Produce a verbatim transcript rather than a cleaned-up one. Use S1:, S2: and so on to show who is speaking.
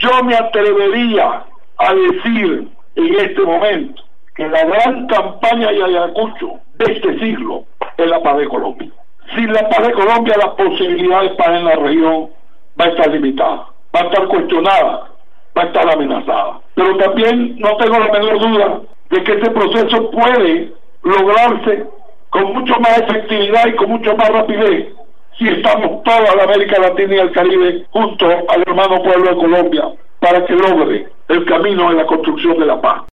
S1: Yo me atrevería a decir en este momento que la gran campaña de Ayacucho de este siglo es la paz de Colombia. Sin la paz de Colombia, las posibilidades de paz en la región va a estar limitada, va a estar cuestionada, va a estar amenazada. Pero también no tengo la menor duda de que este proceso puede lograrse con mucho más efectividad y con mucho más rapidez si estamos toda la América Latina y el Caribe junto al hermano pueblo de Colombia para que logre el camino de la construcción de la paz.